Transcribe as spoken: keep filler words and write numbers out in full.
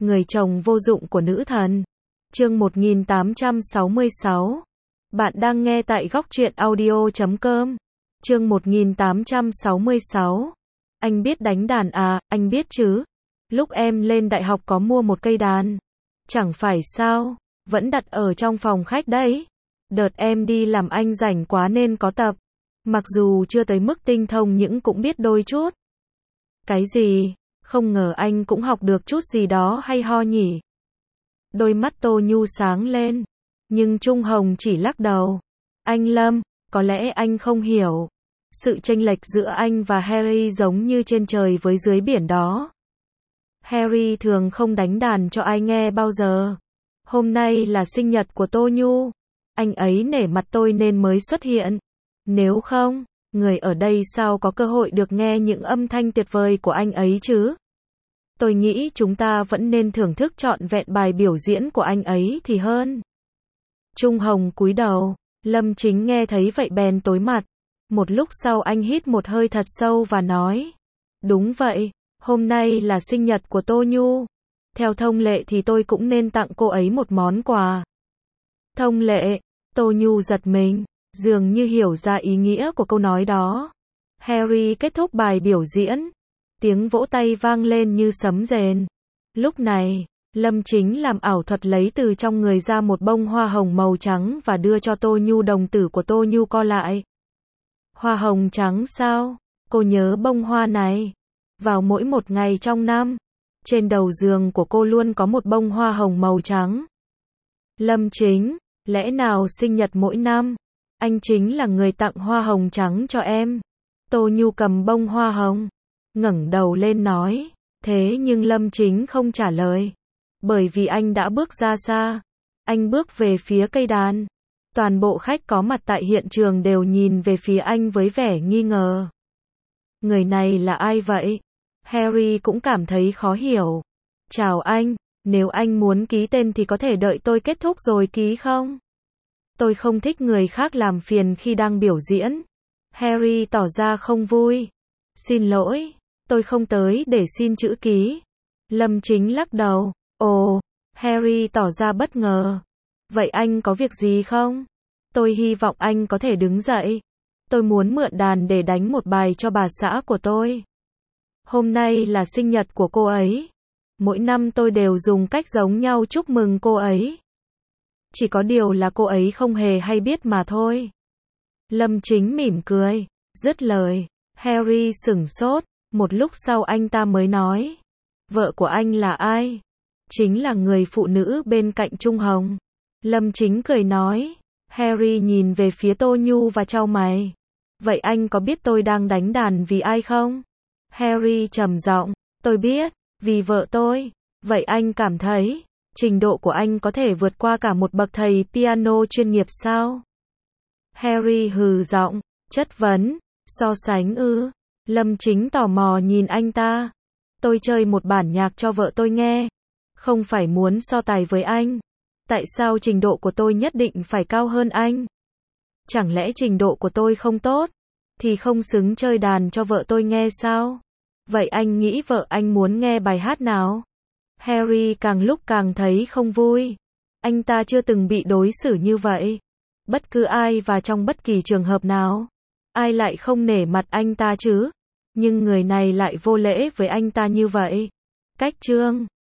Người chồng vô dụng của nữ thần. Chương một nghìn tám trăm sáu mươi sáu. Bạn đang nghe tại góc truyện audio chấm com. Chương một nghìn tám trăm sáu mươi sáu. Anh biết đánh đàn à, anh biết chứ. Lúc em lên đại học có mua một cây đàn. Chẳng phải sao, vẫn đặt ở trong phòng khách đấy. Đợt em đi làm anh rảnh quá nên có tập. Mặc dù chưa tới mức tinh thông nhưng cũng biết đôi chút. Cái gì? Không ngờ anh cũng học được chút gì đó hay ho nhỉ? Đôi mắt Tô Nhu sáng lên. Nhưng Trung Hồng chỉ lắc đầu. Anh Lâm, có lẽ anh không hiểu. Sự chênh lệch giữa anh và Harry giống như trên trời với dưới biển đó. Harry thường không đánh đàn cho ai nghe bao giờ. Hôm nay là sinh nhật của Tô Nhu. Anh ấy nể mặt tôi nên mới xuất hiện. Nếu không, người ở đây sao có cơ hội được nghe những âm thanh tuyệt vời của anh ấy chứ? Tôi nghĩ chúng ta vẫn nên thưởng thức trọn vẹn bài biểu diễn của anh ấy thì hơn. Trung Hồng cúi đầu, Lâm Chính nghe thấy vậy bèn tối mặt. Một lúc sau anh hít một hơi thật sâu và nói. Đúng vậy, hôm nay là sinh nhật của Tô Nhu. Theo thông lệ thì tôi cũng nên tặng cô ấy một món quà. Thông lệ? Tô Nhu giật mình, dường như hiểu ra ý nghĩa của câu nói đó. Harry kết thúc bài biểu diễn. Tiếng vỗ tay vang lên như sấm rền. Lúc này, Lâm Chính làm ảo thuật lấy từ trong người ra một bông hoa hồng màu trắng và đưa cho Tô Nhu. Đồng tử của Tô Nhu co lại. Hoa hồng trắng sao? Cô nhớ bông hoa này. Vào mỗi một ngày trong năm, trên đầu giường của cô luôn có một bông hoa hồng màu trắng. Lâm Chính, lẽ nào sinh nhật mỗi năm, anh chính là người tặng hoa hồng trắng cho em? Tô Nhu cầm bông hoa hồng, ngẩng đầu lên nói. Thế nhưng Lâm Chính không trả lời. Bởi vì anh đã bước ra xa. Anh bước về phía cây đàn. Toàn bộ khách có mặt tại hiện trường đều nhìn về phía anh với vẻ nghi ngờ. Người này là ai vậy? Harry cũng cảm thấy khó hiểu. Chào anh, nếu anh muốn ký tên thì có thể đợi tôi kết thúc rồi ký không? Tôi không thích người khác làm phiền khi đang biểu diễn. Harry tỏ ra không vui. Xin lỗi, tôi không tới để xin chữ ký. Lâm Chính lắc đầu. Ồ, Harry tỏ ra bất ngờ. Vậy anh có việc gì không? Tôi hy vọng anh có thể đứng dậy. Tôi muốn mượn đàn để đánh một bài cho bà xã của tôi. Hôm nay là sinh nhật của cô ấy. Mỗi năm tôi đều dùng cách giống nhau chúc mừng cô ấy. Chỉ có điều là cô ấy không hề hay biết mà thôi. Lâm Chính mỉm cười. Dứt lời, Harry sửng sốt. Một lúc sau anh ta mới nói. Vợ của anh là ai? Chính là người phụ nữ bên cạnh Trung Hồng. Lâm Chính cười nói. Harry nhìn về phía Tô Nhu và chau mày. Vậy anh có biết tôi đang đánh đàn vì ai không? Harry trầm giọng. Tôi biết, vì vợ tôi. Vậy anh cảm thấy, trình độ của anh có thể vượt qua cả một bậc thầy piano chuyên nghiệp sao? Harry hừ giọng, chất vấn. So sánh ư? Lâm Chính tò mò nhìn anh ta. Tôi chơi một bản nhạc cho vợ tôi nghe. Không phải muốn so tài với anh. Tại sao trình độ của tôi nhất định phải cao hơn anh? Chẳng lẽ trình độ của tôi không tốt, thì không xứng chơi đàn cho vợ tôi nghe sao? Vậy anh nghĩ vợ anh muốn nghe bài hát nào? Harry càng lúc càng thấy không vui. Anh ta chưa từng bị đối xử như vậy. Bất cứ ai và trong bất kỳ trường hợp nào, ai lại không nể mặt anh ta chứ? Nhưng người này lại vô lễ với anh ta như vậy. Cách trương.